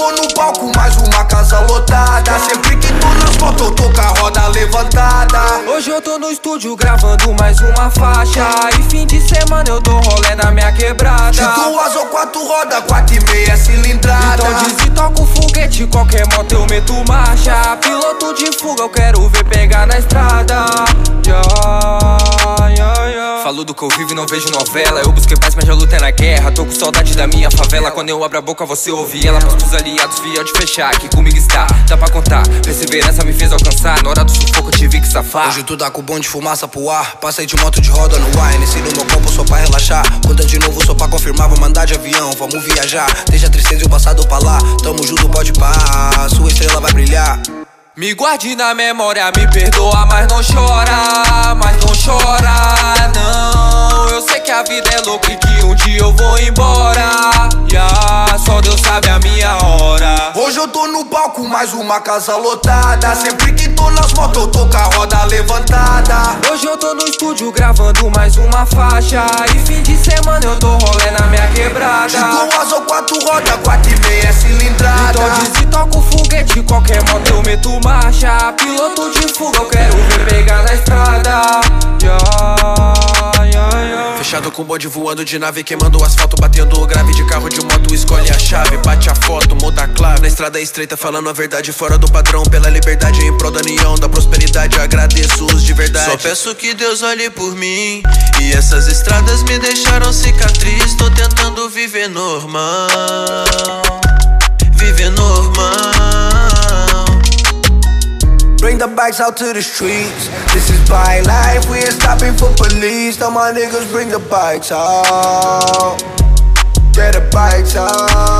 tô no palco, mais uma casa lotada. Sempre que tô nas motos eu tô com a roda levantada. Hoje eu tô no estúdio gravando mais uma faixa. E fim de semana eu dou rolê na minha quebrada. De duas ou quatro rodas, 4,5 cilindrada. Então diz e toca o foguete, qualquer moto eu meto marcha. Piloto de fuga, eu quero ver pegar na estrada. Falo do que eu vivo e não vejo novela. Eu busquei paz, mas já lutei na guerra. Tô com saudade da minha favela. Quando eu abro a boca você ouve ela. Mas pros aliados fiel de fechar, que comigo está, dá pra contar. Perseverança me fez alcançar. Na hora do sufoco eu tive que safar. Hoje tu dá com o bom de fumaça pro ar. Passei de moto de roda no ar. NC no meu copo só pra relaxar. Conta de novo só pra confirmar. Vou mandar de avião, vamos viajar. Deixa a tristeza e o passado pra lá. Tamo junto, pode parar. Sua estrela vai brilhar. Me guarde na memória, me perdoa, mas não chora. Mas não chora, não. Eu sei que a vida é louca e que um dia eu vou embora. Só Deus sabe a minha hora. Hoje eu tô no palco, mais uma casa lotada. Sempre que tô nas motos eu tô com a roda levantada. Hoje eu tô no estúdio gravando mais uma faixa. E fim de semana eu dou rolê na minha quebrada. De duas ou quatro rodas, 4,5 cilindrada. Então diz e toca o foguete, qualquer moto eu meto marcha. Piloto de fuga, eu quero ver pegar na estrada. Fechado com bode voando de nave, queimando o asfalto, batendo o grave de carro de moto, escolhe a chave, bate a foto, muda a clave. Na estrada estreita, falando a verdade, fora do padrão, pela liberdade, em prol da união, da prosperidade, eu agradeço os de verdade. Só peço que Deus olhe por mim, e essas estradas me deixaram cicatriz. Tô tentando viver normal, viver normal. Bring the bikes out to the streets. This is bike life, we ain't stopping for police. Tell my niggas bring the bikes out. Get the bikes out.